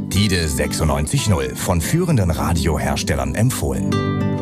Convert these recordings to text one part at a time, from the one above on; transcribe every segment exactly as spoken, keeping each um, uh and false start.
Tide sechsundneunzig Komma null, von führenden Radioherstellern empfohlen.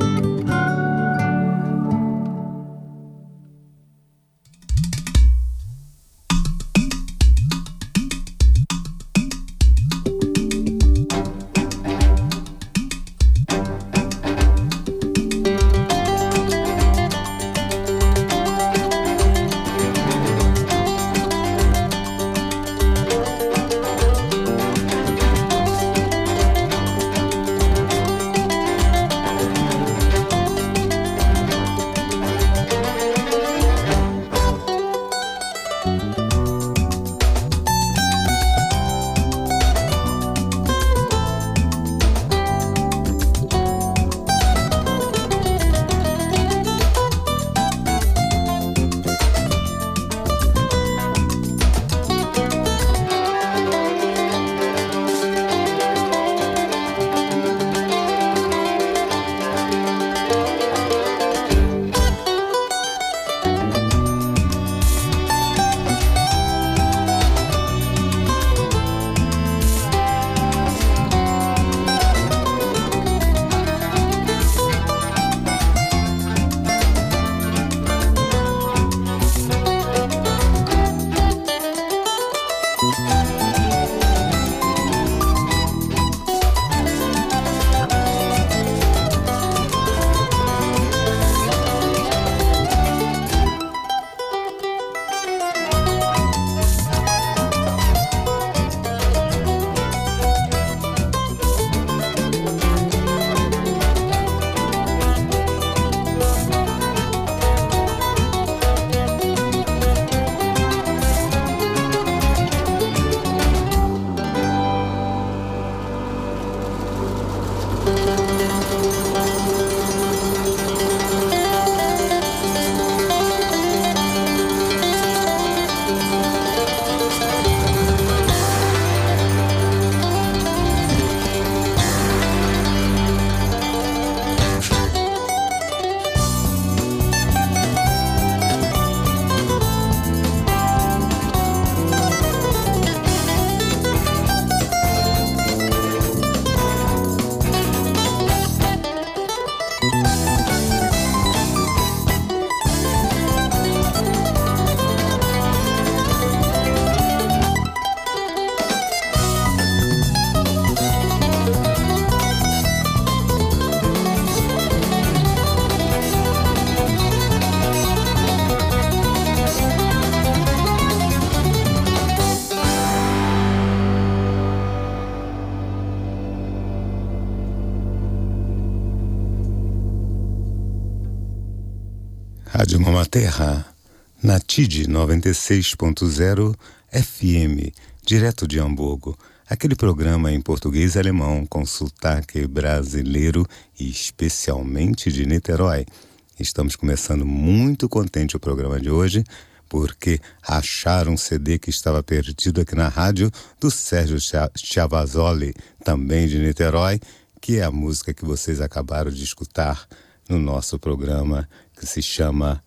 Rádio Mama Terra, na Tide noventa e seis ponto zero F M, direto de Hamburgo. Aquele programa em português e alemão com sotaque brasileiro e especialmente de Niterói. Estamos começando muito contente o programa de hoje, porque acharam um C D que estava perdido aqui na rádio do Sérgio Chiavazzoli, também de Niterói, que é a música que vocês acabaram de escutar no nosso programa, que se chama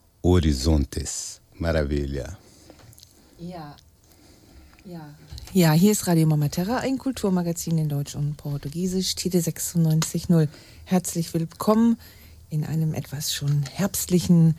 Horizontes. Maravilha. Ja, ja. Ja, hier ist Radio Mama Terra, ein Kulturmagazin in Deutsch und Portugiesisch, Tide sechsundneunzig Komma null. Herzlich willkommen in einem etwas schon herbstlichen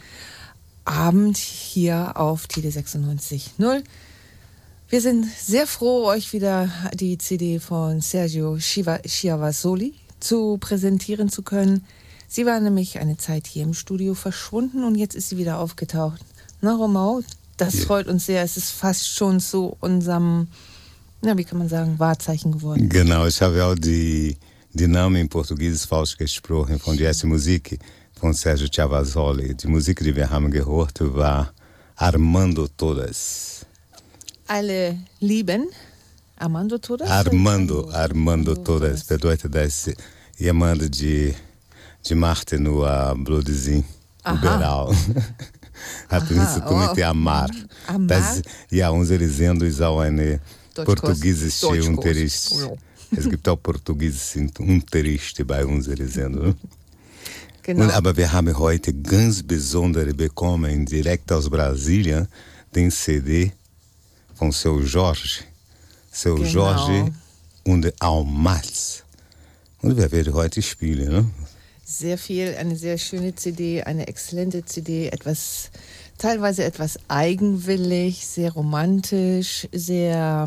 Abend hier auf Tide sechsundneunzig Komma null. Wir sind sehr froh, euch wieder die C D von Sergio Chiavazzoli zu präsentieren zu können. Sie war nämlich eine Zeit hier im Studio verschwunden und jetzt ist sie wieder aufgetaucht. Na, Romau, das ja. freut uns sehr. Es ist fast schon zu unserem, na, wie kann man sagen, Wahrzeichen geworden. Genau, ich habe auch die, die Namen in Portugiesisch falsch gesprochen von der ersten Musik von Sergio Chiavazzoli. Die Musik, die wir haben gehört, war Armando Todas. Alle lieben Armando Todas? Armando, Armando Todas. Bedeutet das jemand, die de Marte no uh, Bludezinho, Uberal. Hat nisso também tem amar. Amar? Das, ja, unsere Sendung ist auch eine portugiesische Unterricht. Es gibt auch portugiesische Unterricht bei unserer Sendung. Genau. Und, aber wir haben heute ganz besondere bekommen, direkt aus Brasília, den C D von seu Jorge. Seu genau. Jorge und Almas. Und wer wird heute spielen, ne? Sehr viel, eine sehr schöne C D, eine exzellente C D, etwas, teilweise etwas eigenwillig, sehr romantisch, sehr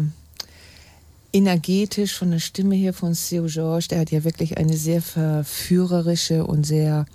energetisch von der Stimme her von Seu Jorge. Der hat ja wirklich eine sehr verführerische und sehr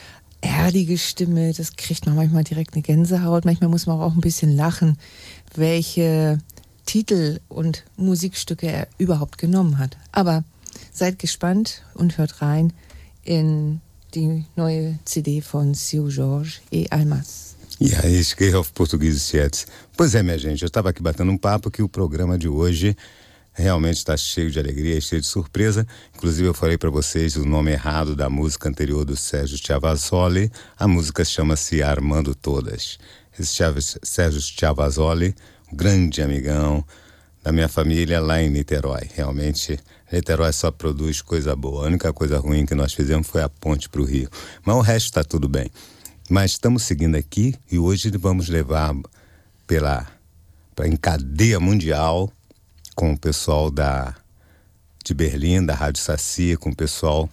erdige Stimme. Das kriegt man manchmal direkt eine Gänsehaut. Manchmal muss man auch ein bisschen lachen, welche Titel und Musikstücke er überhaupt genommen hat. Aber seid gespannt und hört rein in die neue C D von Seu Jorge e Almas. E aí, esquei auf português jetzt. Pois é, minha gente, eu estava aqui batendo um papo que o programa de hoje realmente está cheio de alegria, cheio de surpresa. Inclusive eu falei para vocês o nome errado da música anterior do Sérgio Chiavasoli. A música chama-se Armando Todas. Esse Sérgio Chiavasoli, um grande amigão da minha família lá em Niterói. Realmente, Niterói só produz coisa boa. A única coisa ruim que nós fizemos foi a ponte para o Rio. Mas o resto está tudo bem. Mas estamos seguindo aqui e hoje vamos levar pela, pra, em cadeia mundial com o pessoal da, de Berlim, da Rádio Saci, com o pessoal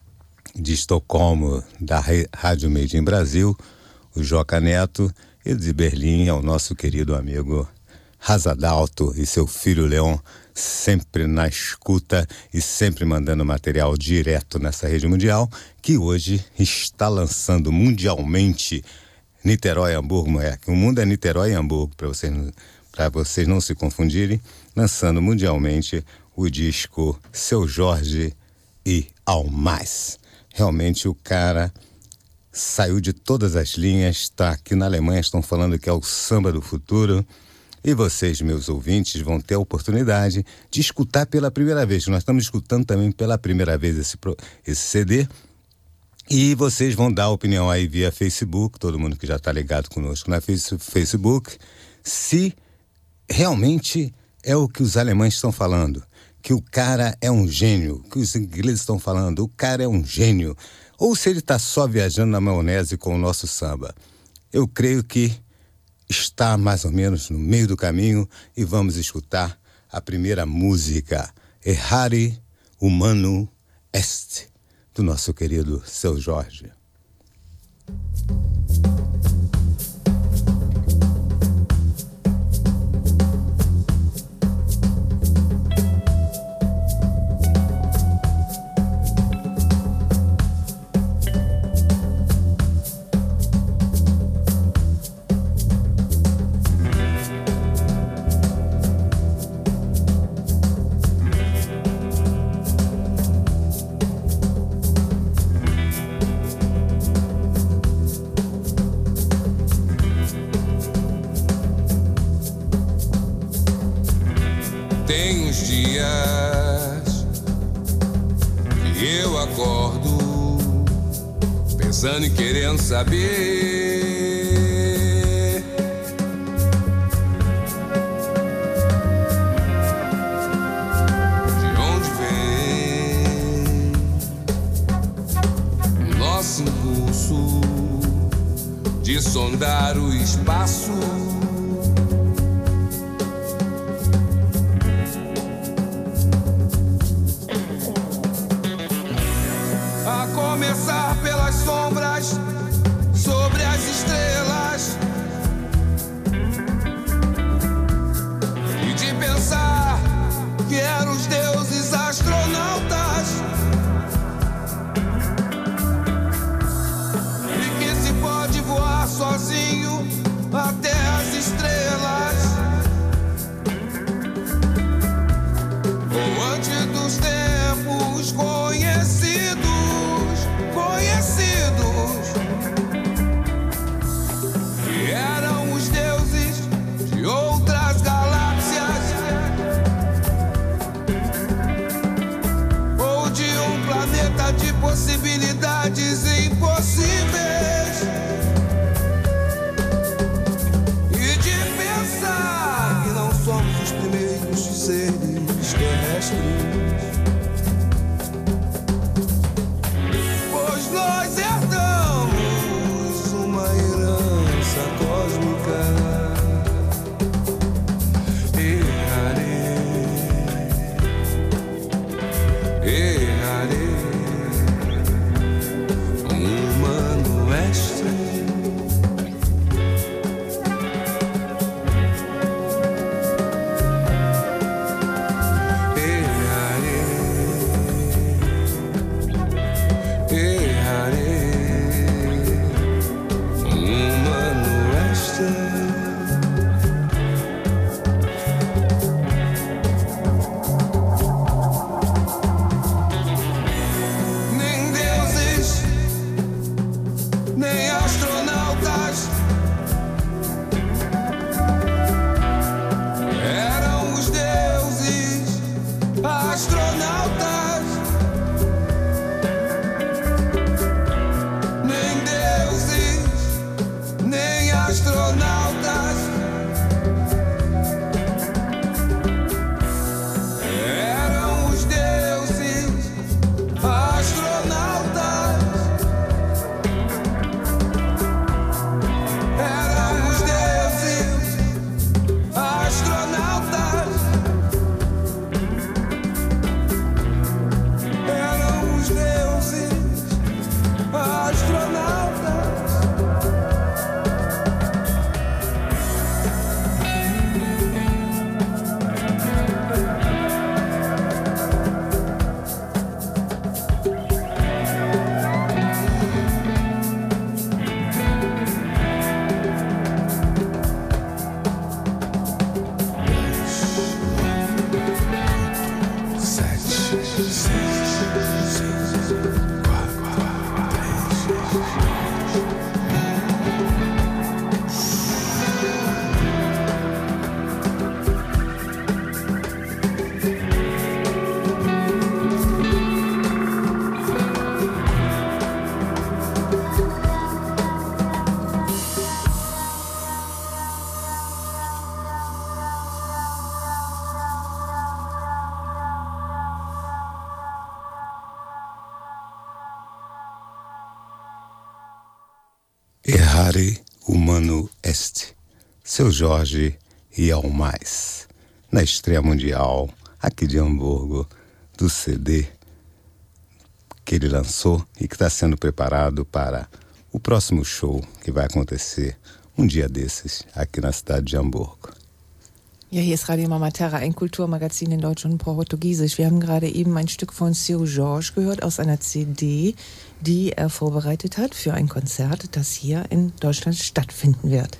de Estocolmo, da Rádio Made in Brasil, o Joca Neto, e de Berlim é o nosso querido amigo Razadalto e seu filho Leon, sempre na escuta e sempre mandando material direto nessa rede mundial, que hoje está lançando mundialmente Niterói e Hamburgo, moleque. O mundo é Niterói e Hamburgo, para vocês, para vocês não se confundirem, lançando mundialmente o disco Seu Jorge e Almas. Realmente o cara saiu de todas as linhas, está aqui na Alemanha, estão falando que é o samba do futuro. E vocês, meus ouvintes, vão ter a oportunidade de escutar pela primeira vez. Nós estamos escutando também pela primeira vez esse, esse C D. E vocês vão dar opinião aí via Facebook, todo mundo que já está ligado conosco na Facebook, se realmente é o que os alemães estão falando, que o cara é um gênio, que os ingleses estão falando, o cara é um gênio, ou se ele está só viajando na maionese com o nosso samba. Eu creio que está mais ou menos no meio do caminho e vamos escutar a primeira música, Errare Humano Est, do nosso querido Seu Jorge. Pensando e querendo saber de onde vem o nosso impulso de sondar o espaço. A começar pelas sombras sobre as estrelas e de pensar que eram os deuses astronautas e que se pode voar sozinho até as estrelas ou antes dos tempos conhecidos. Conhecidos que eram os deuses de outras galáxias ou de um planeta de possibilidades impossíveis e de pensar que não somos os primeiros seres terrestres. Nós herdamos uma herança cósmica. Errare errarei. Humano extra. Errare humano est. Seu Jorge e ao mais. Na estreia mundial, aqui de Hamburgo, do C D que ele lançou e que está sendo preparado para o próximo show que vai acontecer um dia desses aqui na cidade de Hamburgo. Ja, hier ist Radio Mama Terra, ein Kulturmagazin in Deutsch und Portugiesisch. Wir haben gerade eben ein Stück von Seu Jorge gehört aus einer C D, die er vorbereitet hat für ein Konzert, das hier in Deutschland stattfinden wird.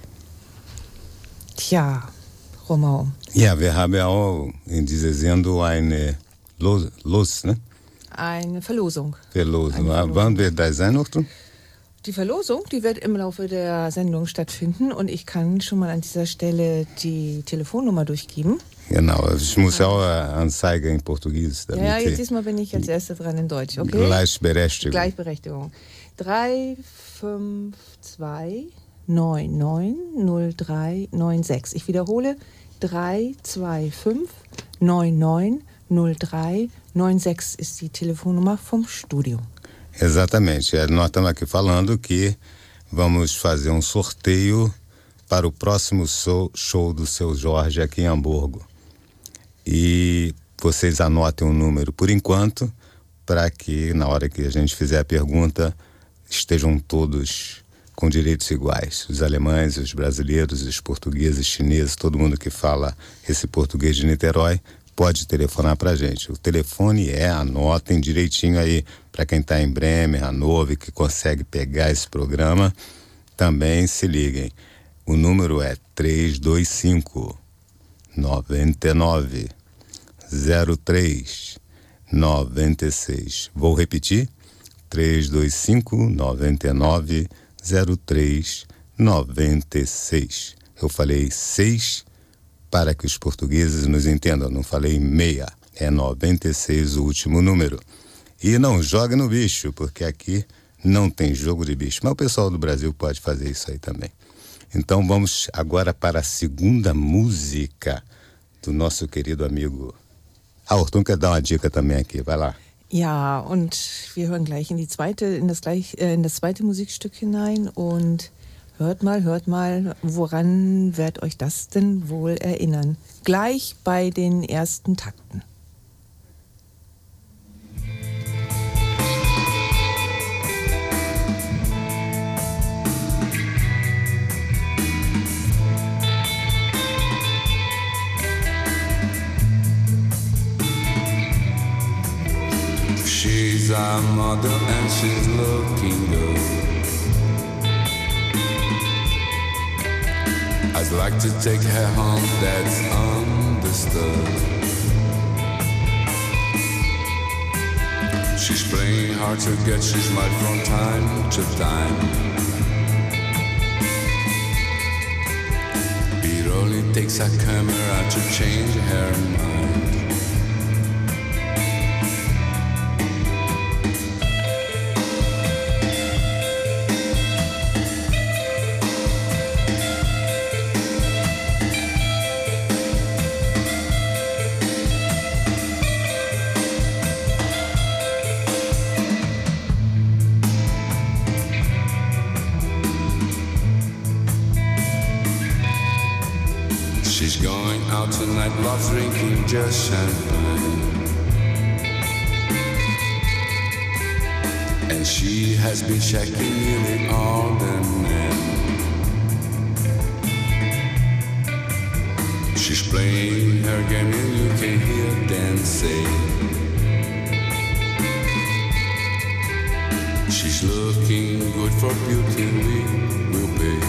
Tja, Romão. Ja, wir haben auch in dieser Sendung eine Los, Los ne? Eine Verlosung. Verlosung. Verlosung. Wann wird das sein, Otto? Die Verlosung, die wird im Laufe der Sendung stattfinden und ich kann schon mal an dieser Stelle die Telefonnummer durchgeben. Genau, ich muss auch eine Anzeige in Portugiesisch. Ja, ja, jetzt diesmal bin ich als Erste dran in Deutsch, okay? Gleichberechtigung. Gleichberechtigung. drei fünf zwei neun neun null drei neun sechs. Ich wiederhole, drei zwei fünf neun neun null drei neun sechs ist die Telefonnummer vom Studio. Exatamente. Nós estamos aqui falando que vamos fazer um sorteio para o próximo show do Seu Jorge aqui em Hamburgo. E vocês anotem um número por enquanto, para que na hora que a gente fizer a pergunta estejam todos com direitos iguais. Os alemães, os brasileiros, os portugueses, chineses, todo mundo que fala esse português de Niterói pode telefonar pra gente. O telefone é, anotem direitinho aí, para quem tá em Bremen, Hannover, que consegue pegar esse programa, também se liguem. O número é três dois cinco nove nove zero três nove seis. Vou repetir, três dois cinco nove nove zero três nove seis. Eu falei seis para que os portugueses nos entendam, não falei meia, é noventa e seis o último número. E não jogue no bicho, porque aqui não tem jogo de bicho, mas o pessoal do Brasil pode fazer isso aí também. Então vamos agora para a segunda música do nosso querido amigo. Ah, Orton quer dar uma dica também aqui, vai lá. Ja, und wir hören gleich in die zweite, in das gleich, äh, in das zweite Musikstück hinein und hört mal, hört mal, woran wird euch das denn wohl erinnern? Gleich bei den ersten Takten. She's a model and she's looking good. I'd like to take her home, that's understood. She's playing hard to get, she smiles from time to time. It only takes a camera to change her mind. She's going out tonight, loves drinking just champagne. And she has been checking nearly all the men. She's playing her game and you can hear them say, she's looking good for beauty, we will pay.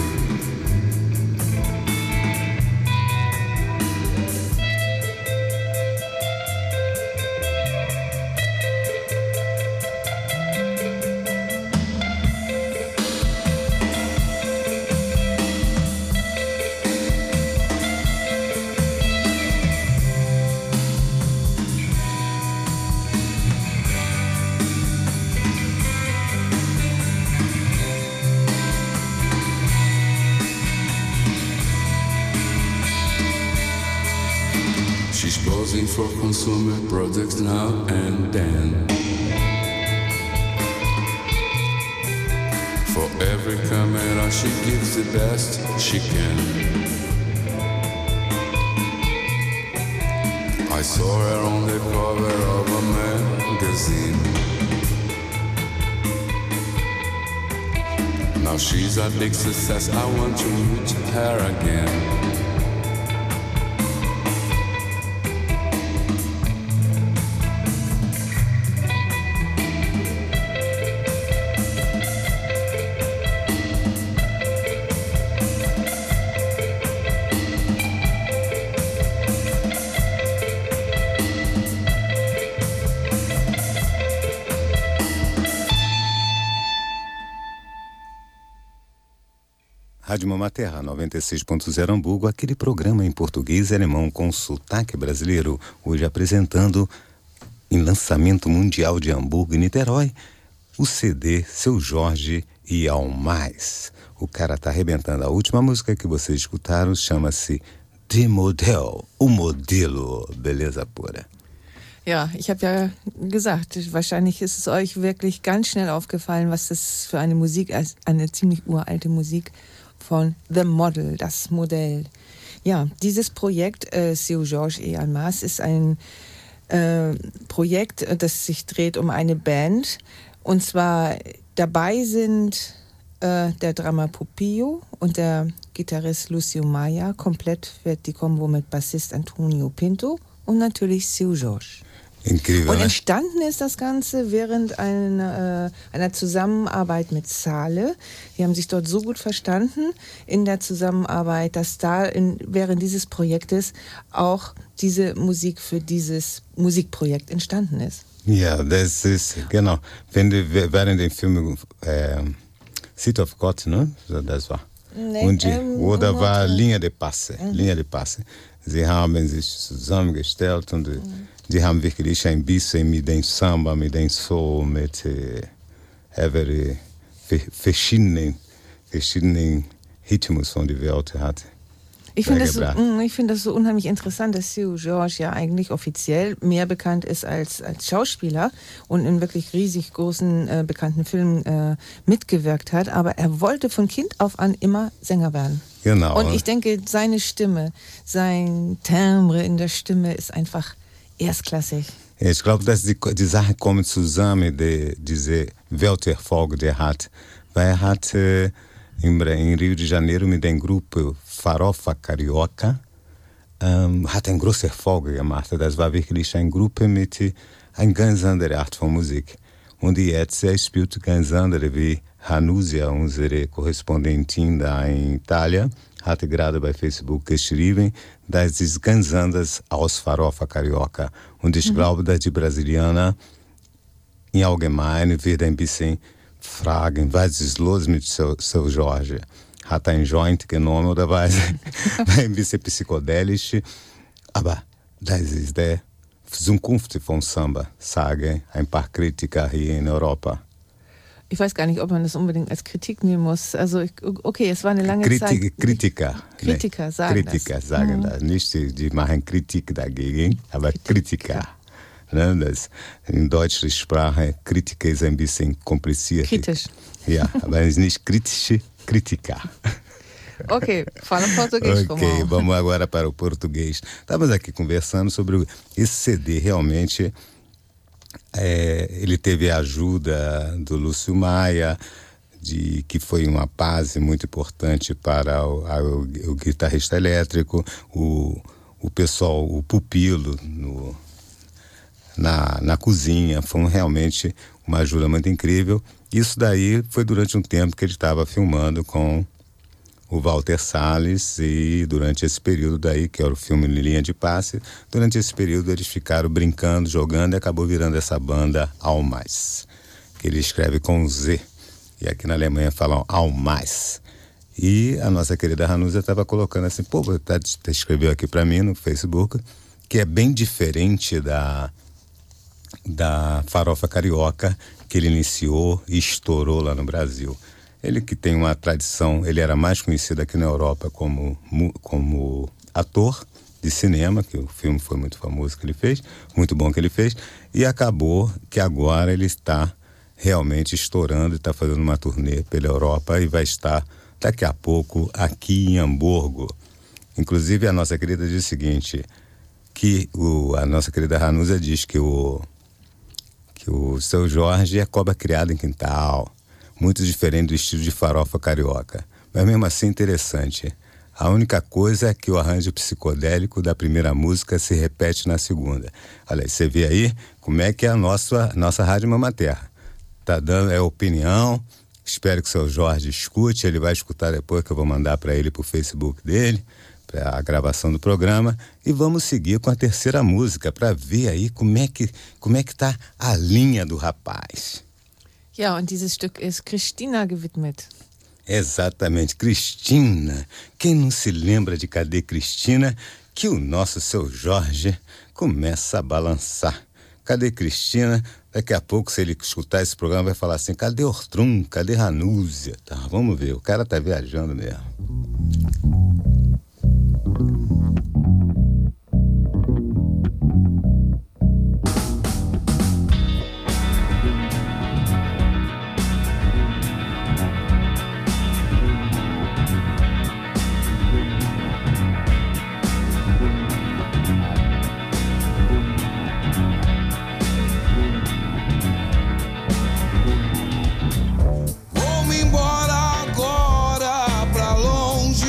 She's posing for consumer products now and then. For every camera she gives the best she can. I saw her on the cover of a magazine. Now she's a big success, I want to meet her again. Rádio Mama Terra, noventa e seis ponto zero Hamburgo, aquele programa em português e alemão com sotaque brasileiro, hoje apresentando, em lançamento mundial de Hamburgo e Niterói, o C D Seu Jorge e Ao Mais. O cara tá arrebentando. A última música que vocês escutaram chama-se Die Modell, o modelo, beleza pura. Ja, ich habe ja gesagt, wahrscheinlich ist es euch wirklich ganz schnell aufgefallen, was das für eine Musik ist, eine ziemlich uralte Musik von The Model, das Modell. Ja, dieses Projekt äh, Seu Jorge et Ao Mais ist ein äh, Projekt, das sich dreht um eine Band. Und zwar dabei sind äh, der Drummer Pupillo und der Gitarrist Lucio Maia. Komplett wird die Kombo mit Bassist Antonio Pinto und natürlich Seu Jorge. Incrível, und ne? entstanden ist das Ganze während einer, äh, einer Zusammenarbeit mit Sale. Die haben sich dort so gut verstanden in der Zusammenarbeit, dass da in, während dieses Projektes auch diese Musik für dieses Musikprojekt entstanden ist. Ja, das ist, genau. Wenn die, während dem Film äh, City of God, ne? Das war. Nee, Und die, ähm, oder war äh, Linha de Passe. Mhm. Linha de Passe. Sie haben sich zusammengestellt und mhm. die haben wirklich ein bisschen mit dem Samba, mit dem Soul, mit äh, every, verschiedenen, verschiedenen Rhythmus von der Welt hat. Ich finde das, so, ich find das so unheimlich interessant, dass Seu Jorge ja eigentlich offiziell mehr bekannt ist als, als Schauspieler und in wirklich riesig großen, äh, bekannten Filmen äh, mitgewirkt hat. Aber er wollte von Kind auf an immer Sänger werden. Genau. Und ich denke, seine Stimme, sein Timbre in der Stimme ist einfach erstklassig. Ich glaube, dass die, die Sachen kommen zusammen, die, diese Welterfolg, der hat. Weil er hat äh, in Rio de Janeiro mit dem Grupo Farofa Carioca um, hat ein großer Erfolg gemacht. Das war wirklich eine Gruppe mit einer ganz anderen Art von Musik. Und jetzt spielt ganz andere wie Hanusia, unsere Korrespondentin da in Itália, hatte gerade bei Facebook geschrieben, das ist ganz anders aus Farofa Carioca. Und ich mhm. glaube, dass die Brasilianer im Allgemeinen wird ein bisschen fragen, was ist los mit Seu, Seu Jorge? Hat ein Joint genommen oder was? Ein bisschen psychedelisch. Aber das ist der Zukunft von Samba, sagen ein paar Kritiker hier in Europa. Ich weiß gar nicht, ob man das unbedingt als Kritik nehmen muss. Also, ich, okay, es war eine lange Kritik, Zeit. Kritiker. Kritiker nee, sagen Kritiker das. sagen mhm. das. Nicht, die, die machen Kritik dagegen, aber Kritiker. Ne, das, in deutscher Sprache, Kritiker ist ein bisschen kompliziert. Kritisch. Ja, aber es ist nicht kritische Kritiker. Ok, fala português. Ok, como... vamos agora para o português. Estávamos aqui conversando sobre esse C D, realmente, é, ele teve a ajuda do Lúcio Maia, de, que foi uma base muito importante para o, a, o, o guitarrista elétrico, o, o pessoal, o pupilo no, na, na cozinha, foi realmente uma ajuda muito incrível. Isso daí foi durante um tempo que ele estava filmando com o Walter Salles, e durante esse período daí, que era o filme Linha de Passe, durante esse período eles ficaram brincando, jogando, e acabou virando essa banda Almais, que ele escreve com Z, e aqui na Alemanha falam Almais. E a nossa querida Hanusia estava colocando assim, pô, tá, tá, escreveu aqui para mim no Facebook, que é bem diferente da, da Farofa Carioca, que ele iniciou e estourou lá no Brasil. Ele que tem uma tradição, ele era mais conhecido aqui na Europa como, como ator de cinema, que o filme foi muito famoso que ele fez, muito bom que ele fez, e acabou que agora ele está realmente estourando, está fazendo uma turnê pela Europa e vai estar daqui a pouco aqui em Hamburgo. Inclusive a nossa querida diz o seguinte, que o, a nossa querida Hanusia diz que o, que o Seu Jorge é cobra criada em quintal, muito diferente do estilo de Farofa Carioca, mas mesmo assim interessante. A única coisa é que o arranjo psicodélico da primeira música se repete na segunda. Olha, você vê aí como é que é a nossa, nossa Rádio Mama Terra. Tá dando é opinião, espero que o Seu Jorge escute, ele vai escutar depois, que eu vou mandar para ele pro Facebook dele, para a gravação do programa, e vamos seguir com a terceira música para ver aí como é que como é que tá a linha do rapaz. Ja, und dieses Stück ist Cristina gewidmet. Exatamente, Cristina. Quem não se lembra de Cadê Cristina? Que o nosso Seu Jorge começa a balançar. Cadê Cristina? Daqui a pouco, se ele escutar esse programa, vai falar assim, cadê Ortrum? Cadê Hanusia? Tá, vamos ver, o cara tá viajando mesmo. Vou-me embora agora pra longe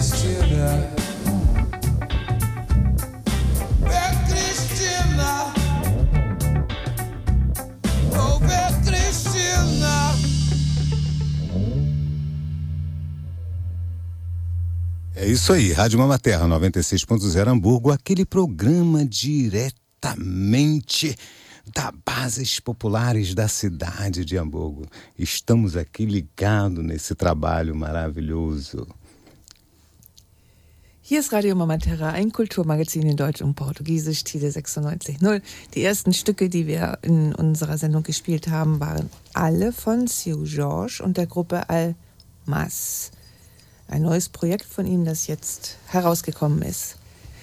Cristina. Vê Cristina. Oh, vê Cristina. É isso aí, Rádio Mama Terra noventa e seis ponto zero Hamburgo, aquele programa diretamente das bases populares da cidade de Hamburgo. Estamos aqui ligados nesse trabalho maravilhoso. Hier ist Radio Mama Terra, ein Kulturmagazin in Deutsch und Portugiesisch, Tide sechsundneunzig Komma null. Die ersten Stücke, die wir in unserer Sendung gespielt haben, waren alle von Seu Jorge und der Gruppe Almas. Ein neues Projekt von ihm, das jetzt herausgekommen ist.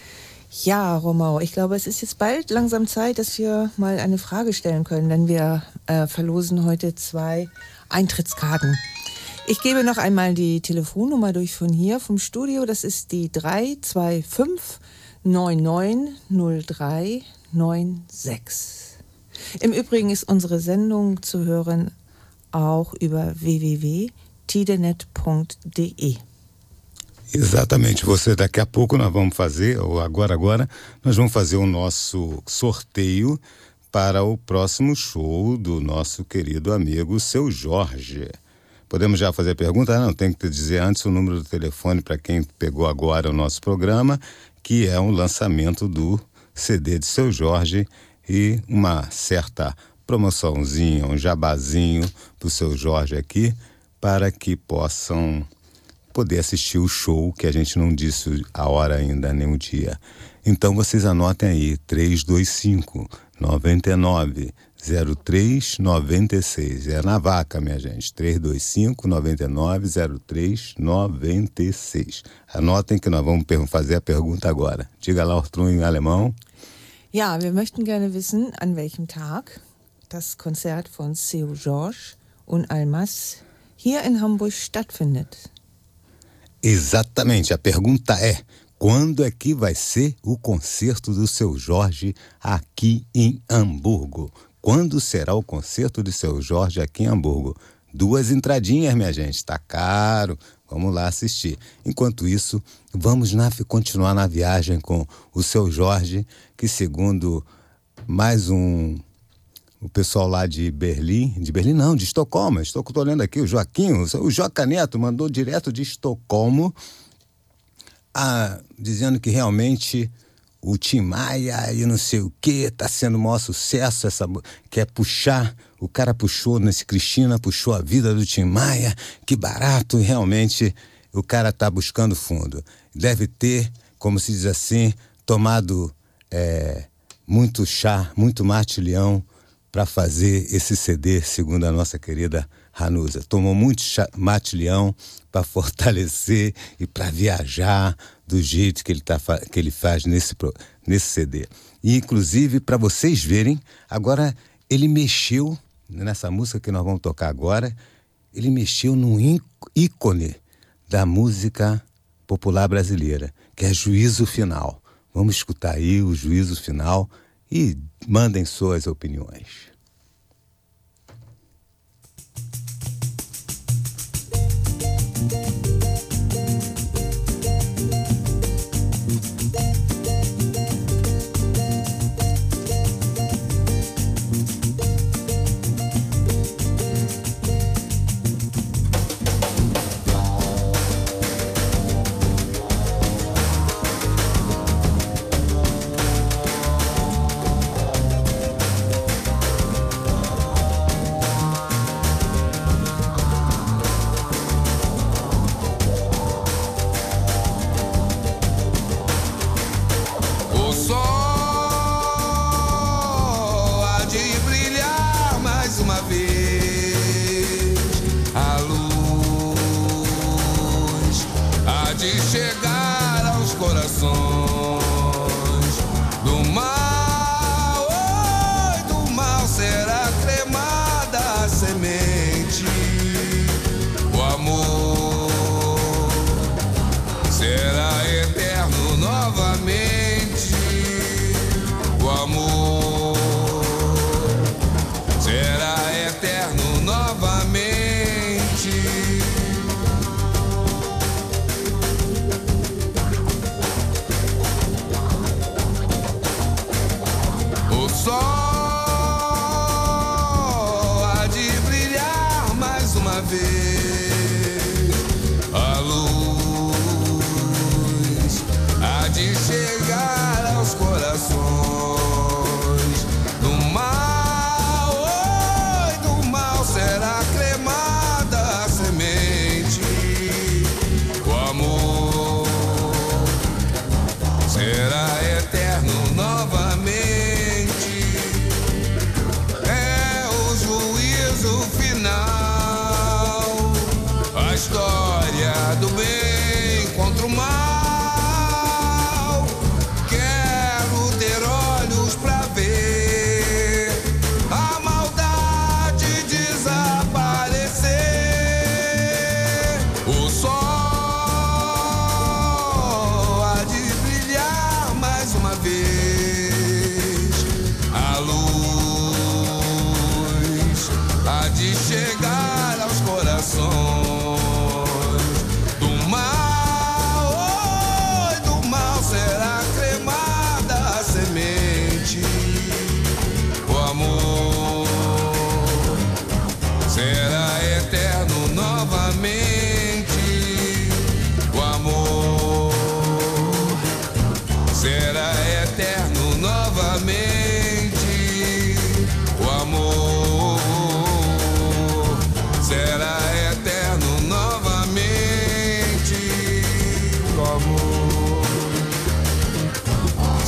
Ja, Romao, ich glaube, es ist jetzt bald langsam Zeit, dass wir mal eine Frage stellen können, denn wir äh, verlosen heute zwei Eintrittskarten. Ich gebe noch einmal die Telefonnummer durch von hier, vom Studio. Das ist die drei zwei fünf neun neun null drei neun sechs. Im Übrigen ist unsere Sendung zu hören auch über w w w punto tidenet ponto d e. Exatamente, você daqui a pouco nós vamos fazer, ou agora agora, nós vamos fazer o nosso sorteio para o próximo show do nosso querido amigo Seu Jorge. Podemos já fazer a pergunta? Não, tem que dizer antes o número do telefone para quem pegou agora o nosso programa, que é um lançamento do C D de Seu Jorge e uma certa promoçãozinha, um jabazinho do Seu Jorge aqui, para que possam poder assistir o show, que a gente não disse a hora ainda, nem o dia. Então vocês anotem aí, três dois cinco nove nove zero três nove seis. É na vaca, minha gente. três dois cinco nove nove zero três nove seis. Anotem que nós vamos fazer a pergunta agora. Diga lá, Arthur, em alemão. Ja, wir möchten gerne wissen, an welchem Tag das Konzert von Seu Jorge und Almas hier in Hamburg stattfindet. Exatamente, a pergunta é: quando é que vai ser o concerto do Seu Jorge aqui em Hamburgo? Quando será o concerto do Seu Jorge aqui em Hamburgo? Duas entradinhas, minha gente, tá caro, vamos lá assistir. Enquanto isso, vamos na, continuar na viagem com o Seu Jorge, que segundo mais um... o pessoal lá de Berlim, de Berlim não, de Estocolmo, estou olhando aqui, o Joaquim, o Joca Neto mandou direto de Estocolmo, a, dizendo que realmente o Tim Maia e não sei o que, tá sendo o maior sucesso, essa, quer puxar, o cara puxou nesse Cristina, puxou a vida do Tim Maia, que barato, e realmente o cara tá buscando fundo. Deve ter, como se diz assim, tomado é, muito chá, muito mate-leão, para fazer esse C D, segundo a nossa querida Hanusa. Tomou muito mate-leão para fortalecer e para viajar do jeito que ele, tá, que ele faz nesse, nesse C D. E, inclusive, para vocês verem, agora ele mexeu, nessa música que nós vamos tocar agora, ele mexeu num ícone da música popular brasileira, que é Juízo Final. Vamos escutar aí o Juízo Final e mandem suas opiniões.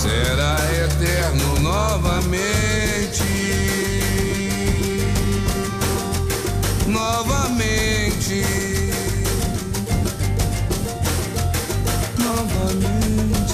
será eterno novamente, novamente, novamente.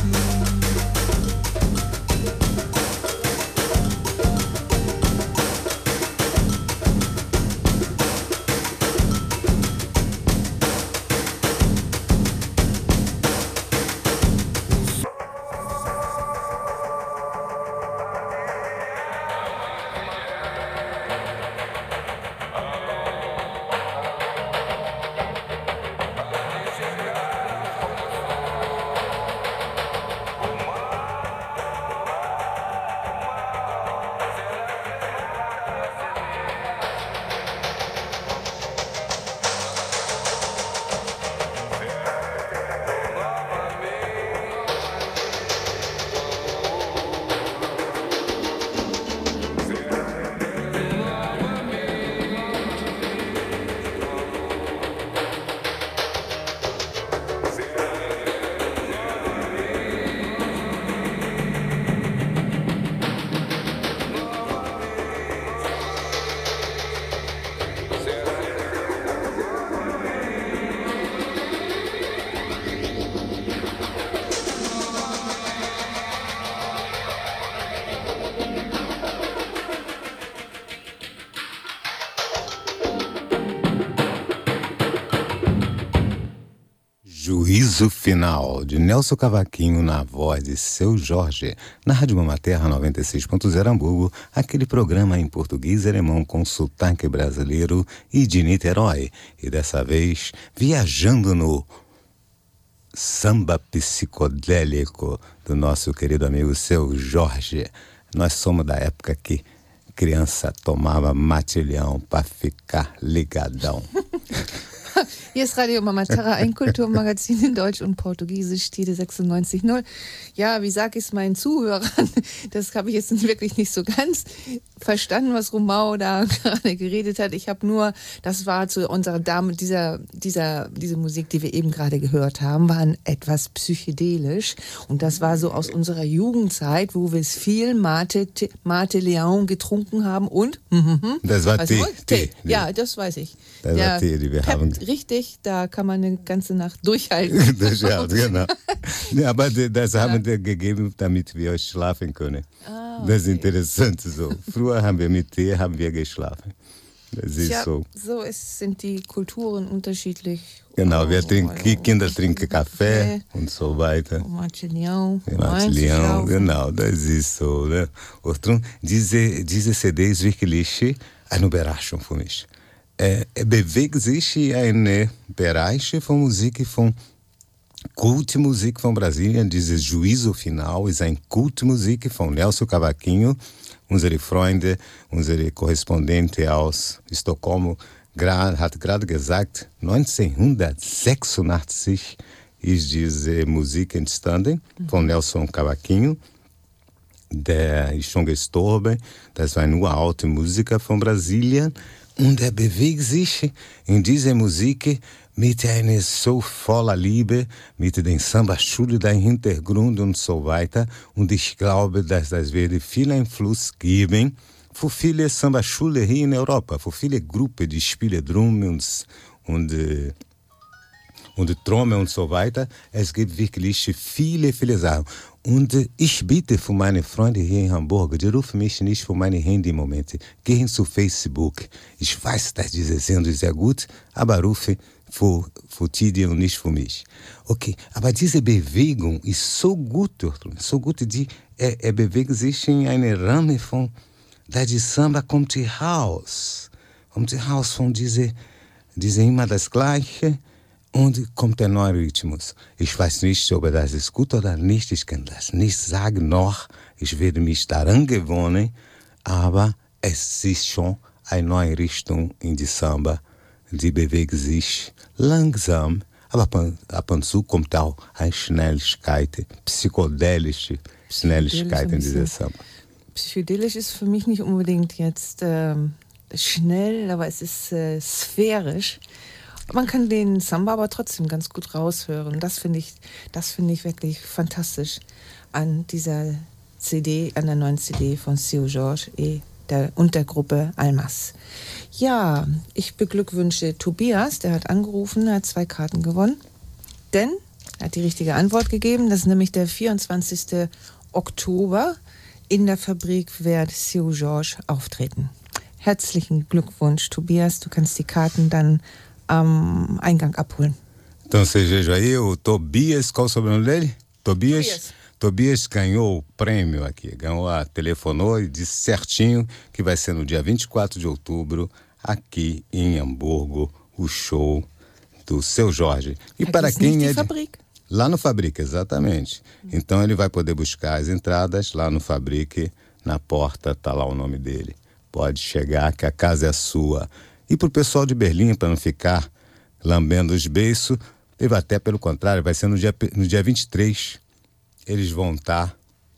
Juízo Final, de Nelson Cavaquinho na voz de Seu Jorge, na Rádio Mama Terra noventa e seis ponto zero Hamburgo, aquele programa em português e alemão com sotaque brasileiro e de Niterói. E dessa vez, viajando no samba psicodélico do nosso querido amigo Seu Jorge. Nós somos da época que criança tomava matilhão para ficar ligadão. Hier ist Radio Mama Terra, ein Kulturmagazin in Deutsch und Portugiesisch, Tide sechsundneunzig null. Ja, wie sage ich es meinen Zuhörern? Das habe ich jetzt wirklich nicht so ganz verstanden, was Romao da gerade geredet hat. Ich habe nur, das war zu unserer Dame, dieser, dieser, diese Musik, die wir eben gerade gehört haben, war etwas psychedelisch. Und das war so aus unserer Jugendzeit, wo wir es viel Mate, Mate Leon getrunken haben und? Mhm, das war Tee, Tee. Ja, das weiß ich. Das Der war Tee, die wir Pep, haben. Richtig, da kann man eine ganze Nacht durchhalten. Durchhalten, genau. Ja, aber das haben wir gegeben, damit wir schlafen können. Ah, das ist okay. interessant so. Früher haben wir mit Tee haben wir geschlafen. Das ist ja, so. So ist, sind die Kulturen unterschiedlich. Genau, wir Oh, trinken, oh, Kinder oh, trinken Kaffee und so weiter. Martinião, Martinião, genau, das ist so. Ne? Und diese, diese C D ist wirklich eine Überraschung für mich. Er, er bewegt sich in einen Bereich von Musik, von Kultmusik von Brasilien. Dieses Juízo Final ist eine Kultmusik von Nelson Cavaquinho. Unsere Freunde, unsere Korrespondente aus Estocolmo hat gerade gesagt, neunzehnhundertsechsundachtzig ist diese Musik entstanden von Nelson Cavaquinho. Der ist schon gestorben. Das war ein uralter Musiker von Brasilien. Und er bewegt sich in dieser Musik mit einer so voller Liebe, mit den Samba-Schule da im Hintergrund und so weiter. Und ich glaube, dass das wird viel Einfluss geben für viele Samba-Schule hier in Europa, für viele Gruppen, die spielen Drum und, und, und Trommel und so weiter. Es gibt wirklich viele, viele Sachen. Und ich bitte für meine Freunde hier in Hamburg, die rufen mich nicht für meine Handy im Moment. Gehen zu Facebook. Ich weiß, dass diese Sendung sehr gut, aber rufe für, für Tidi und nicht für mich. Okay, aber diese Bewegung ist so gut, so gut, die, er, er bewegt sich in eine Rahmen von, da die Samba kommt raus. Kommt raus von diese, diese immer das Gleiche. Und kommt der neue Rhythmus. Ich weiß nicht, ob er das ist gut oder nicht. Ich kann das nicht sagen noch. Ich werde mich daran gewöhnen. Aber es ist schon eine neue Richtung in die Samba. Die bewegt sich langsam. Aber ab und zu kommt auch eine Schnelligkeit, psychedelische Schnelligkeit in dieser Samba. Psychedelisch ist für mich nicht unbedingt jetzt ähm, schnell, aber es ist äh, sphärisch. Man kann den Samba aber trotzdem ganz gut raushören. Das finde ich, das finde ich wirklich fantastisch an dieser C D, an der neuen C D von Seu Jorge e der Untergruppe Almas. Ja, ich beglückwünsche Tobias, der hat angerufen, er hat zwei Karten gewonnen. Denn er hat die richtige Antwort gegeben, das ist nämlich der vierundzwanzigsten Oktober. In der Fabrik wird Seu Jorge auftreten. Herzlichen Glückwunsch, Tobias. Du kannst die Karten dann am Eingang abholen. Então você veja aí, o Tobias, qual é o sobrenome dele? Tobias? Tobias. Tobias ganhou o prêmio aqui, ganhou a, telefonou e disse certinho que vai ser no dia vinte e quatro de outubro, aqui em Hamburgo, o show do Seu Jorge. E Aqui para quem é de... Fabrik. Lá no Fabrik, exatamente. Então ele vai poder buscar as entradas lá no Fabrik, na porta tá lá o nome dele. Pode chegar que a casa é sua. E pro pessoal de Berlim, para não ficar lambendo os beiços, ele vai até pelo contrário, vai ser no dia, no dia vinte e três. Eles vão estar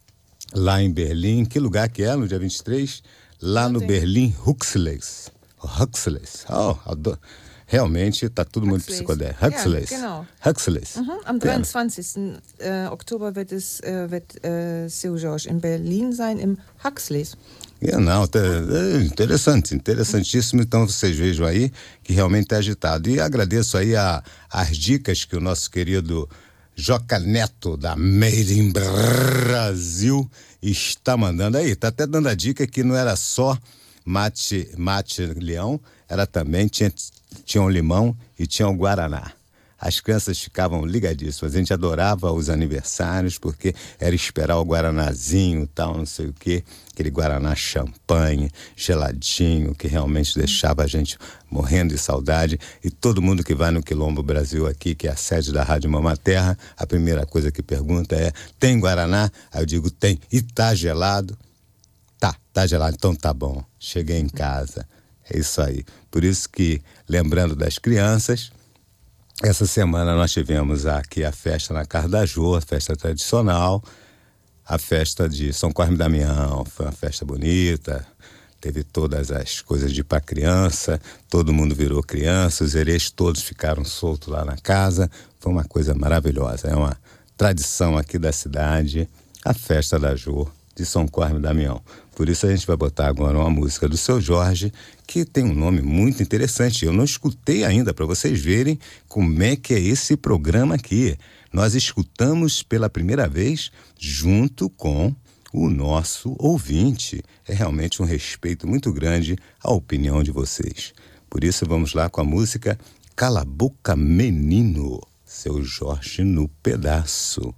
lá em Berlim. Que lugar que é no dia vinte e três? Lá no Berlim Huxleys. Huxleys. Oh, adoro. Realmente está tudo muito psicodélico. Huxleys. Ja, genau. Huxleys. Mhm. Am dreiundzwanzigsten Oktober wird es äh, wird, äh, Seu Jorge in Berlin sein, im Huxleys. É, não, é interessante, interessantíssimo. Então vocês vejam aí que realmente é agitado. E agradeço aí a, as dicas que o nosso querido Joca Neto, da Made in Brasil, está mandando aí. Está até dando a dica que não era só mate, mate leão, era também, tinha, tinha um limão e tinha um guaraná. As crianças ficavam ligadíssimas. A gente adorava os aniversários, porque era esperar o guaranazinho e tal, não sei o quê. Aquele guaraná champanhe, geladinho, que realmente deixava a gente morrendo de saudade. E todo mundo que vai no Quilombo Brasil aqui, que é a sede da Rádio Mama Terra, a primeira coisa que pergunta é: tem guaraná? Aí eu digo: tem. E tá gelado? Tá, tá gelado. Então tá bom. Cheguei em casa. É isso aí. Por isso que, lembrando das crianças, essa semana nós tivemos aqui a festa na Casa da Jô, a festa tradicional, a festa de São Cosme e Damião. Foi uma festa bonita, teve todas as coisas de para criança, todo mundo virou criança, os herês todos ficaram soltos lá na casa. Foi uma coisa maravilhosa, é uma tradição aqui da cidade, a festa da Jô de São Cosme e Damião. Por isso a gente vai botar agora uma música do Seu Jorge, que tem um nome muito interessante. Eu não escutei ainda, para vocês verem como é que é esse programa aqui. Nós escutamos pela primeira vez junto com o nosso ouvinte. É realmente um respeito muito grande à opinião de vocês. Por isso vamos lá com a música Cala a Boca Menino, Seu Jorge no Pedaço.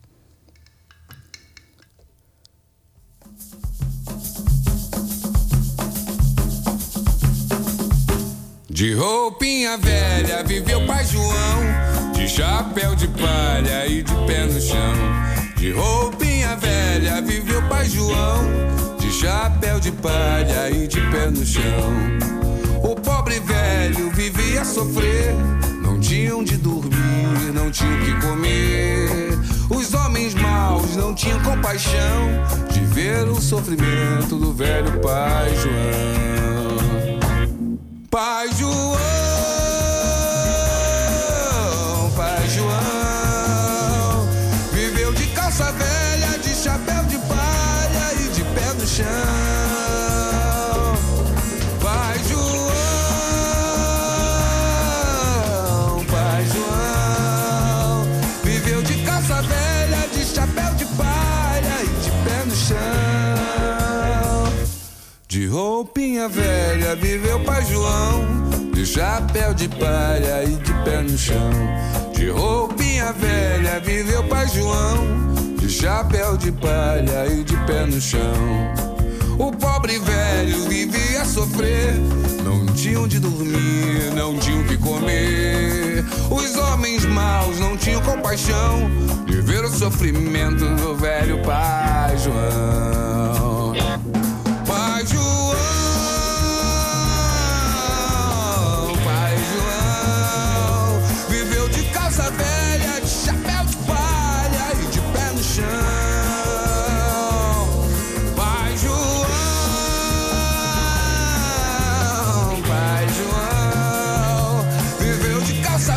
De roupinha velha viveu pai João, de chapéu de palha e de pé no chão. De roupinha velha viveu pai João, de chapéu de palha e de pé no chão. O pobre velho vivia a sofrer, não tinham onde dormir, não tinham o que comer. Os homens maus não tinham compaixão de ver o sofrimento do velho pai João. Pai João, pai João, viveu de calça velha, de chapéu de palha e de pé no chão. Pai João, pai João, viveu de calça velha, de chapéu de palha e de pé no chão. De roupinha velha viveu pai João, de chapéu de palha e de pé no chão. De roupinha velha viveu pai João, de chapéu de palha e de pé no chão. O pobre velho vivia a sofrer, não tinha onde dormir, não tinha o que comer. Os homens maus não tinham compaixão de ver o sofrimento do velho pai João. Pai João, pai João, viveu de calça velha, de chapéu de palha e de pé no chão. Pai João, pai João, viveu de calça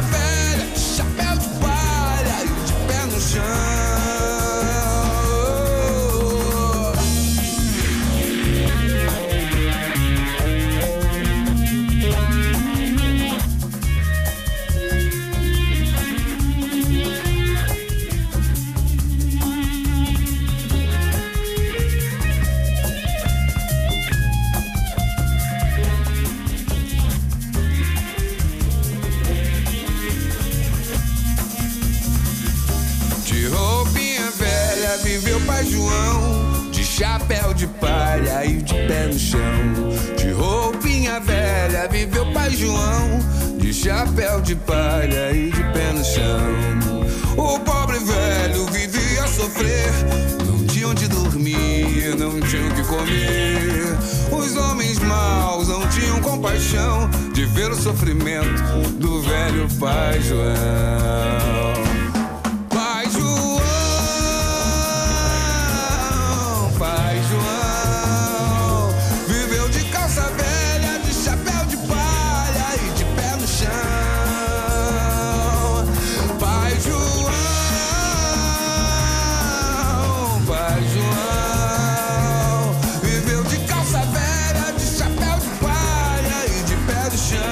chapéu de palha e de pé no chão, de roupinha velha viveu Pai João, de chapéu de palha e de pé no chão. O pobre velho vivia a sofrer, não tinha onde dormir, não tinha o que comer. Os homens maus não tinham compaixão de ver o sofrimento do velho Pai João. Pai João, Pai João, viveu de calça velha, de chapéu de palha e de pé no chão. Pai João, Pai João, viveu de calça velha, de chapéu de palha e de pé no chão.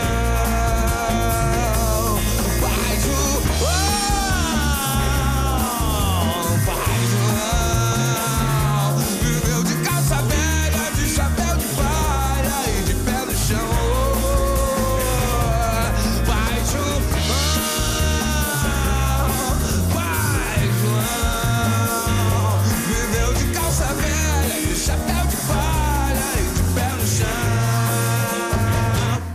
Pai João, Pai João, viveu de calça velha, de chapéu de palha e de pé no chão. Pai João, Pai João, viveu de calça velha, de chapéu de palha e de pé no chão.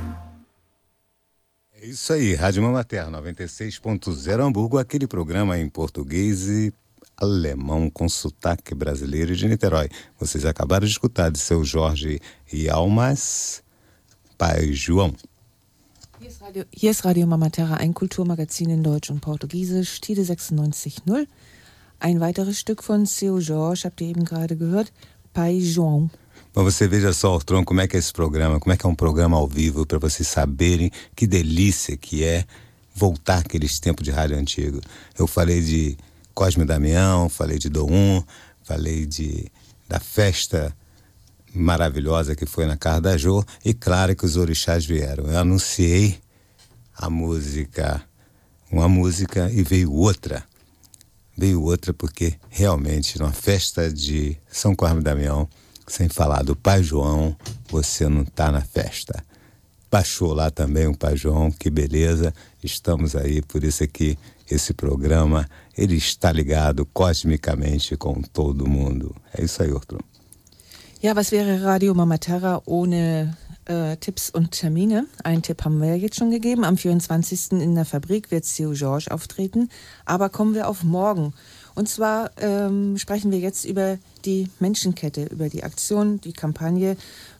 É isso aí, Rádio Mama Terra noventa e seis ponto zero Hamburgo, aquele programa em português e alemão com sotaque brasileiro de Niterói. Vocês acabaram de escutar de seu Jorge e Almas, Pai João. Hier ist, Radio, hier ist Radio Mama Terra, ein Kulturmagazin in Deutsch und Portugiesisch, Tide sechsundneunzig null. Ein weiteres Stück von Seu Jorge, habt ihr eben gerade gehört, Pai João. Mas você veja só, Ortron, como é que é esse programa, como é que é um programa ao vivo, para vocês saberem que delícia que é voltar àqueles tempos de rádio antigo. Eu falei de Cosme e Damião, falei de Dom, falei de, da festa maravilhosa que foi na casa da Jô, e claro que os orixás vieram. Eu anunciei a música, uma música e veio outra. Veio outra porque realmente numa festa de São Cosme e Damião, sem falar do Pai João, você não tá na festa. Baixou lá também o Pai João, que beleza, estamos aí, por isso aqui, esse programa, ele está ligado cosmicamente com todo mundo. É isso aí, Ortron. Ja, was wäre Radio Mama Terra ohne äh, Tipps und Termine? Einen Tipp haben wir ja jetzt schon gegeben. Am vierundzwanzigsten in der Fabrik wird Seu Jorge auftreten. Aber kommen wir auf morgen. Und zwar ähm, sprechen wir jetzt über die Menschenkette, über die Aktion, die Kampagne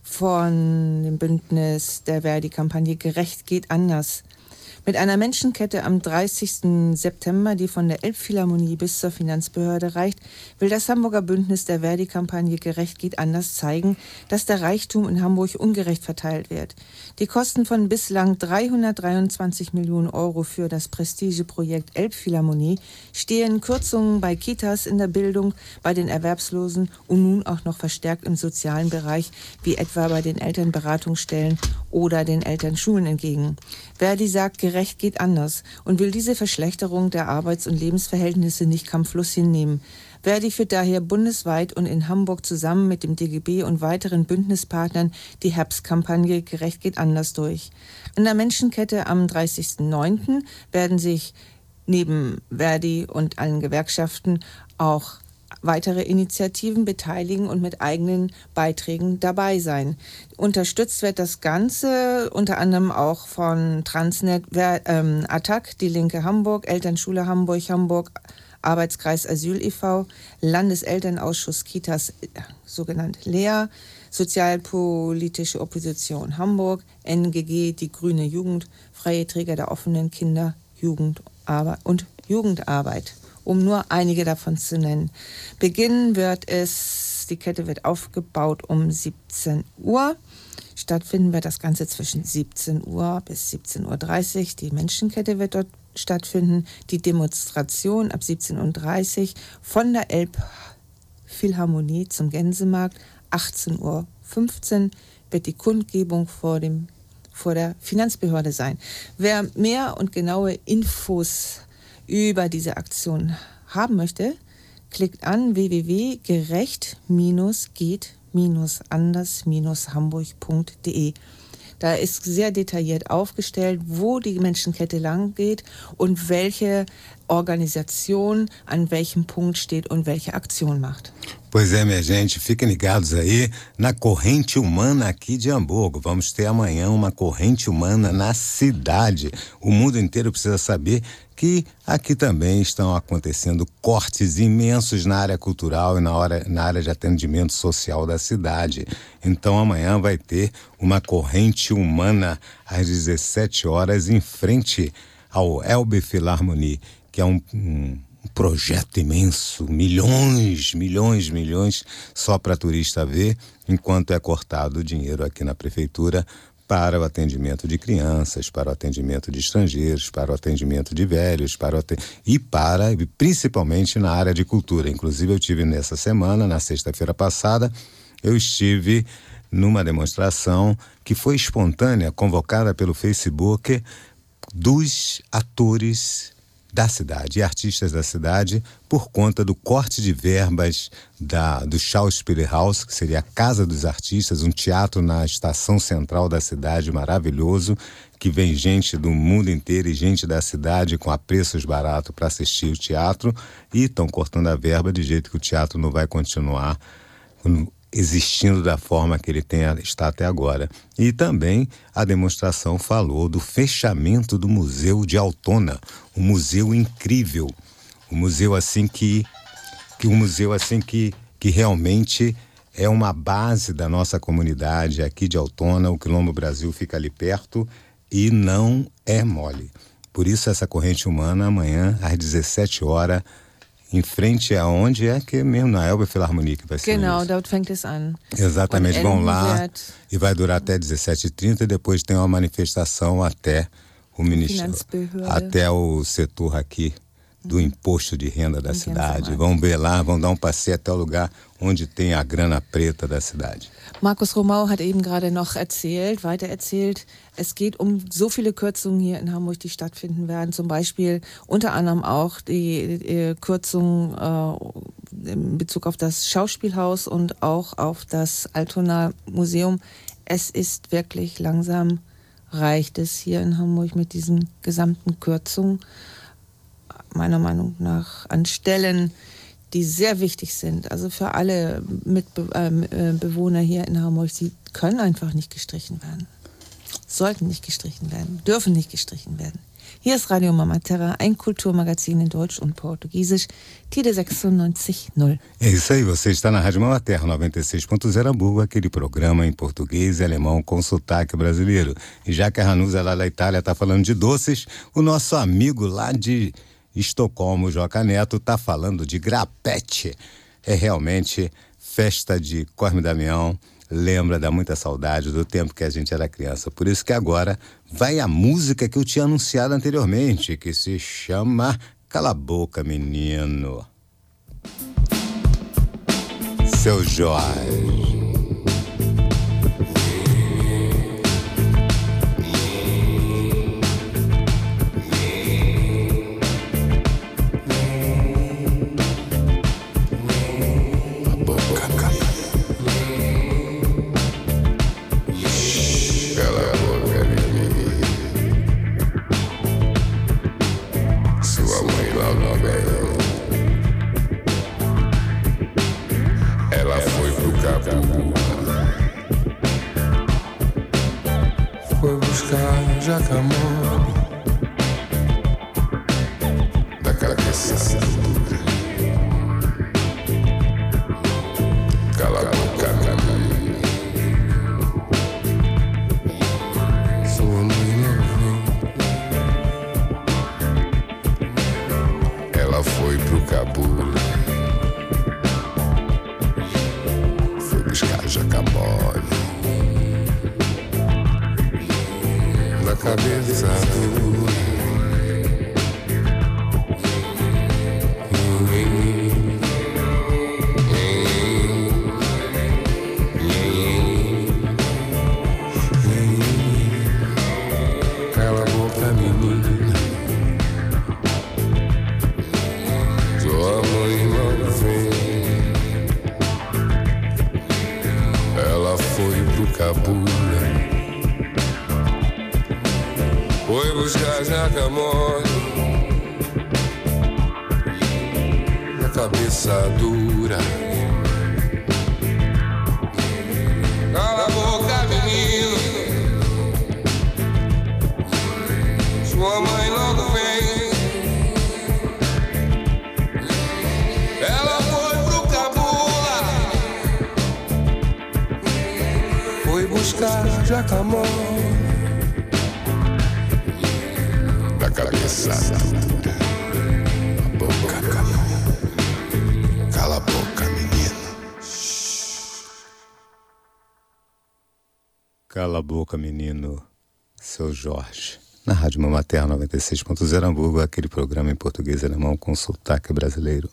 von dem Bündnis der Verdi-Kampagne Gerecht geht anders. Mit einer Menschenkette am dreißigsten September, die von der Elbphilharmonie bis zur Finanzbehörde reicht, will das Hamburger Bündnis der Verdi-Kampagne Gerecht geht anders zeigen, dass der Reichtum in Hamburg ungerecht verteilt wird. Die Kosten von bislang dreihundertdreiundzwanzig Millionen Euro für das Prestigeprojekt Elbphilharmonie stehen Kürzungen bei Kitas in der Bildung, bei den Erwerbslosen und nun auch noch verstärkt im sozialen Bereich, wie etwa bei den Elternberatungsstellen oder den Elternschulen entgegen. Verdi sagt, Gerecht geht anders und will diese Verschlechterung der Arbeits- und Lebensverhältnisse nicht kampflos hinnehmen. Verdi führt daher bundesweit und in Hamburg zusammen mit dem D G B und weiteren Bündnispartnern die Herbstkampagne Gerecht geht anders durch. In der Menschenkette am dreißigsten neunten werden sich neben Verdi und allen Gewerkschaften auch weitere Initiativen beteiligen und mit eigenen Beiträgen dabei sein. Unterstützt wird das Ganze unter anderem auch von Transnet, ähm, A T A C, die Linke Hamburg, Elternschule Hamburg, Hamburg, Arbeitskreis Asyl e V, Landeselternausschuss Kitas, sogenannt L E A, Sozialpolitische Opposition Hamburg, N G G, die Grüne Jugend, Freie Träger der offenen Kinder, Jugend und Jugendarbeit, um nur einige davon zu nennen. Beginnen wird es, die Kette wird aufgebaut um siebzehn Uhr. Stattfinden wird das Ganze zwischen siebzehn Uhr bis siebzehn Uhr dreißig. Die Menschenkette wird dort stattfinden. Die Demonstration ab siebzehn Uhr dreißig von der Elbphilharmonie zum Gänsemarkt. achtzehn Uhr fünfzehn wird die Kundgebung vor, dem, vor der Finanzbehörde sein. Wer mehr und genaue Infos über diese Aktion haben möchte, klickt an w w w punkt gerecht geht anders hamburg punkt de. Da ist sehr detailliert aufgestellt, wo die Menschenkette lang geht und welche Organisation an welchem Punkt steht und welche Aktion macht. Pois é, minha gente, fiquem ligados aí na corrente humana aqui de Hamburgo. Vamos ter amanhã uma corrente humana na cidade. O mundo inteiro precisa saber que aqui também estão acontecendo cortes imensos na área cultural e na, hora, na área de atendimento social da cidade. Então amanhã vai ter uma corrente humana às dezessete horas em frente ao Elbphilharmonie, que é um... um Um projeto imenso, milhões, milhões, milhões, só para turista ver, enquanto é cortado o dinheiro aqui na prefeitura para o atendimento de crianças, para o atendimento de estrangeiros, para o atendimento de velhos, para o atend... e para, principalmente na área de cultura. Inclusive eu tive nessa semana, na sexta-feira passada, eu estive numa demonstração que foi espontânea, convocada pelo Facebook, dos atores da cidade e artistas da cidade, por conta do corte de verbas da, do Schauspielhaus, que seria a Casa dos Artistas, um teatro na estação central da cidade maravilhoso, que vem gente do mundo inteiro e gente da cidade com a preços baratos para assistir o teatro, e estão cortando a verba de jeito que o teatro não vai continuar existindo da forma que ele tem, está até agora. E também a demonstração falou do fechamento do Museu de Altona, um museu incrível, um museu assim que, que um museu assim que, que realmente é uma base da nossa comunidade aqui de Altona. O Quilombo Brasil fica ali perto e não é mole. Por isso essa corrente humana amanhã às dezessete horas, em frente aonde é que é mesmo, na Elbphilharmonie que vai ser. Genau, isso. dort fängt es an. Exatamente, vão lá e vai durar até dezessete e trinta e depois tem uma manifestação até o ministério, até o setor aqui do imposto de renda da cidade. Vão ver lá, vão dar um passeio até o lugar onde tem a grana preta da cidade. Markus Romau hat eben gerade noch erzählt, weiter erzählt, es geht um so viele Kürzungen hier in Hamburg, die stattfinden werden. Zum Beispiel unter anderem auch die, die Kürzung äh, in Bezug auf das Schauspielhaus und auch auf das Altona Museum. Es ist wirklich langsam, reicht es hier in Hamburg mit diesen gesamten Kürzungen, meiner Meinung nach, an Stellen, die sehr wichtig sind. Also für alle Mitbewohner hier in Hamburg, sie können einfach nicht gestrichen werden. Sollten nicht gestrichen werden, dürfen nicht gestrichen werden. Hier ist Radio Mama Terra, ein Kulturmagazin in Deutsch und Portugiesisch, T D sechsundneunzig null. É isso aí, você está na Rádio Mama Terra noventa e seis ponto zero Hamburgo, aquele programa em português e alemão com sotaque brasileiro. E já que a Ranusa lá da Itália está falando de doces, o nosso amigo lá de Estocolmo, Joca Neto, está falando de grapete. É realmente festa de Cosme Damião, lembra, dá muita saudade do tempo que a gente era criança. Por isso que agora vai a música que eu tinha anunciado anteriormente, que se chama Cala a Boca, Menino. Seu Jorge. Foi buscar jacamole da cabeça dura. Cala a boca, menina. Sua mãe não vem. Ela foi pro cabula. Foi buscar jacamole da cabeça dura. Cala a boca, menina. Sua mãe não vem. Ela foi pro cabula. Foi buscar jacamole da cabeça dura. sua mãe logo vem. Ela foi pro Cabula, foi buscar jacamó. Da cabeçada, a boca, cala a boca, menino. Cala a boca, menino. Seu Jorge. Na Rádio Mama Terra noventa e seis ponto zero Hamburgo, aquele programa em português e alemão com sotaque brasileiro.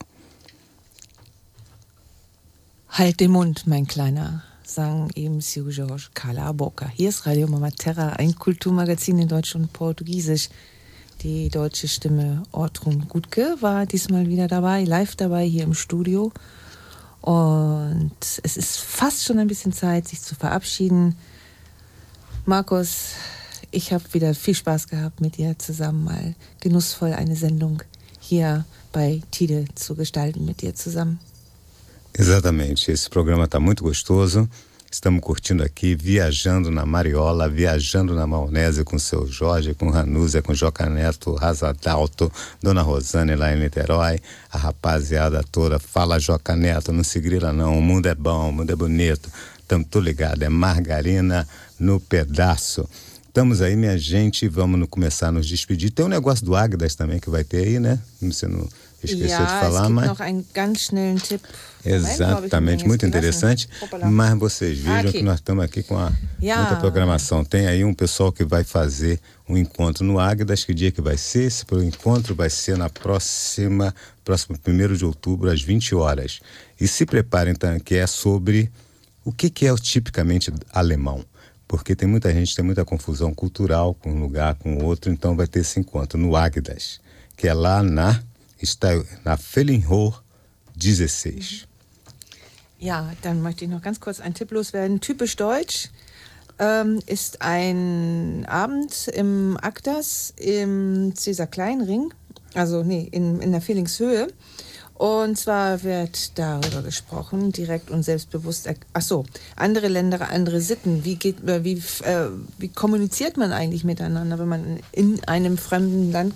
Halt den Mund, mein Kleiner, sang eben Seu Jorge, Cala a boca. Hier ist Radio Mama Terra, ein Kulturmagazin in Deutsch und Portugiesisch. Die deutsche Stimme Ortrun Gutke war diesmal wieder dabei, live dabei hier im Studio. Und es ist fast schon ein bisschen Zeit, sich zu verabschieden. Markus, ich habe wieder viel Spaß gehabt, mit dir zusammen mal genussvoll eine Sendung hier bei Tide zu gestalten, mit dir zusammen. Exatamente, esse programa está muito gostoso. Estamos curtindo aqui, viajando na Mariola, viajando na maionese com o Seu Jorge, com Ranúzia, com Joca Neto, Razadalto, Dona Rosane lá em Niterói, a rapaziada toda. Fala, Joca Neto, não se grila não, o mundo é bom, o mundo é bonito. Estamos tudo ligado, é margarina no pedaço. Estamos aí, minha gente, vamos começar a nos despedir. Tem um negócio do Águidas também que vai ter aí, né? Você não esqueceu ja, de falar, es gibt mas... noch einen ganz schnellen Tipp. Exatamente, Moment, muito interessante. Mas vocês vejam ah, que nós estamos aqui com a, ja. muita programação. Tem aí um pessoal que vai fazer um encontro no Águidas. Que dia que vai ser? Esse encontro vai ser na próxima, próximo primeiro de outubro, às vinte horas. E se preparem, então, que é sobre o que, que é o tipicamente alemão. Porque tem muita gente, tem muita confusão cultural com um lugar, com o outro. Então vai ter esse encontro no Águidas, que é lá na, está na Fellinhof dezesseis. Ja, dann möchte ich noch ganz kurz einen Tipp loswerden. Typisch deutsch ähm, ist ein Abend im Akdas im Cäsar Kleinring, also nee, in, in der Villingshöhe. Und zwar wird darüber gesprochen, direkt und selbstbewusst. Ach so, andere Länder, andere Sitten. Wie geht, wie, äh, wie kommuniziert man eigentlich miteinander, wenn man in einem fremden Land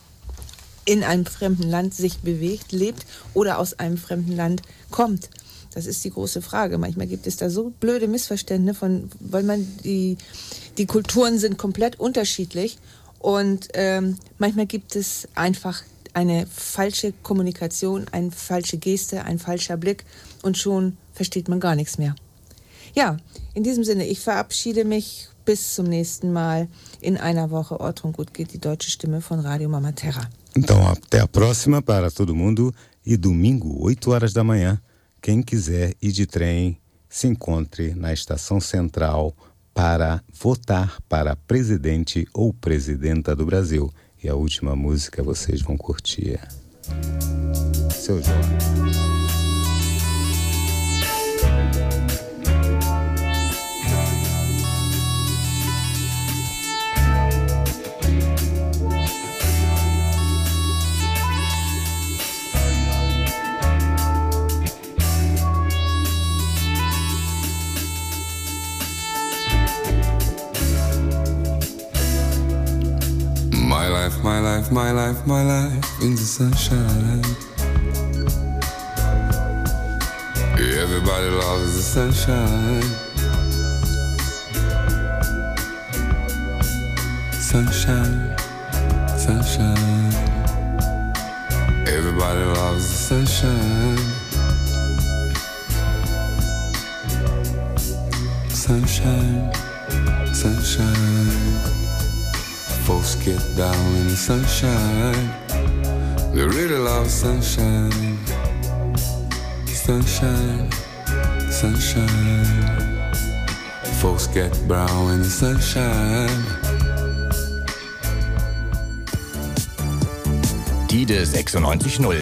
in einem fremden Land sich bewegt, lebt oder aus einem fremden Land kommt? Das ist die große Frage. Manchmal gibt es da so blöde Missverständnisse, von, weil man die, die Kulturen sind komplett unterschiedlich und ähm, manchmal gibt es einfach eine falsche Kommunikation, eine falsche Geste, ein falscher Blick und schon versteht man gar nichts mehr. Ja, in diesem Sinne, ich verabschiede mich bis zum nächsten Mal in einer Woche. Ortrun Gutke, die deutsche Stimme von Radio Mama Terra. Então, até a próxima para todo mundo e domingo, oito horas da manhã, quem quiser ir de trem, se encontre na Estação Central para votar para presidente ou presidenta do Brasil. E a última música vocês vão curtir. Seu Jorge. My life, my life, my life in the sunshine. Everybody loves the sunshine. Sunshine, sunshine. Everybody loves the sunshine. Sunshine, sunshine. Folks get down in the sunshine. They really love sunshine. Sunshine, sunshine. Folks get brown in the sunshine. Tide sechsundneunzig null.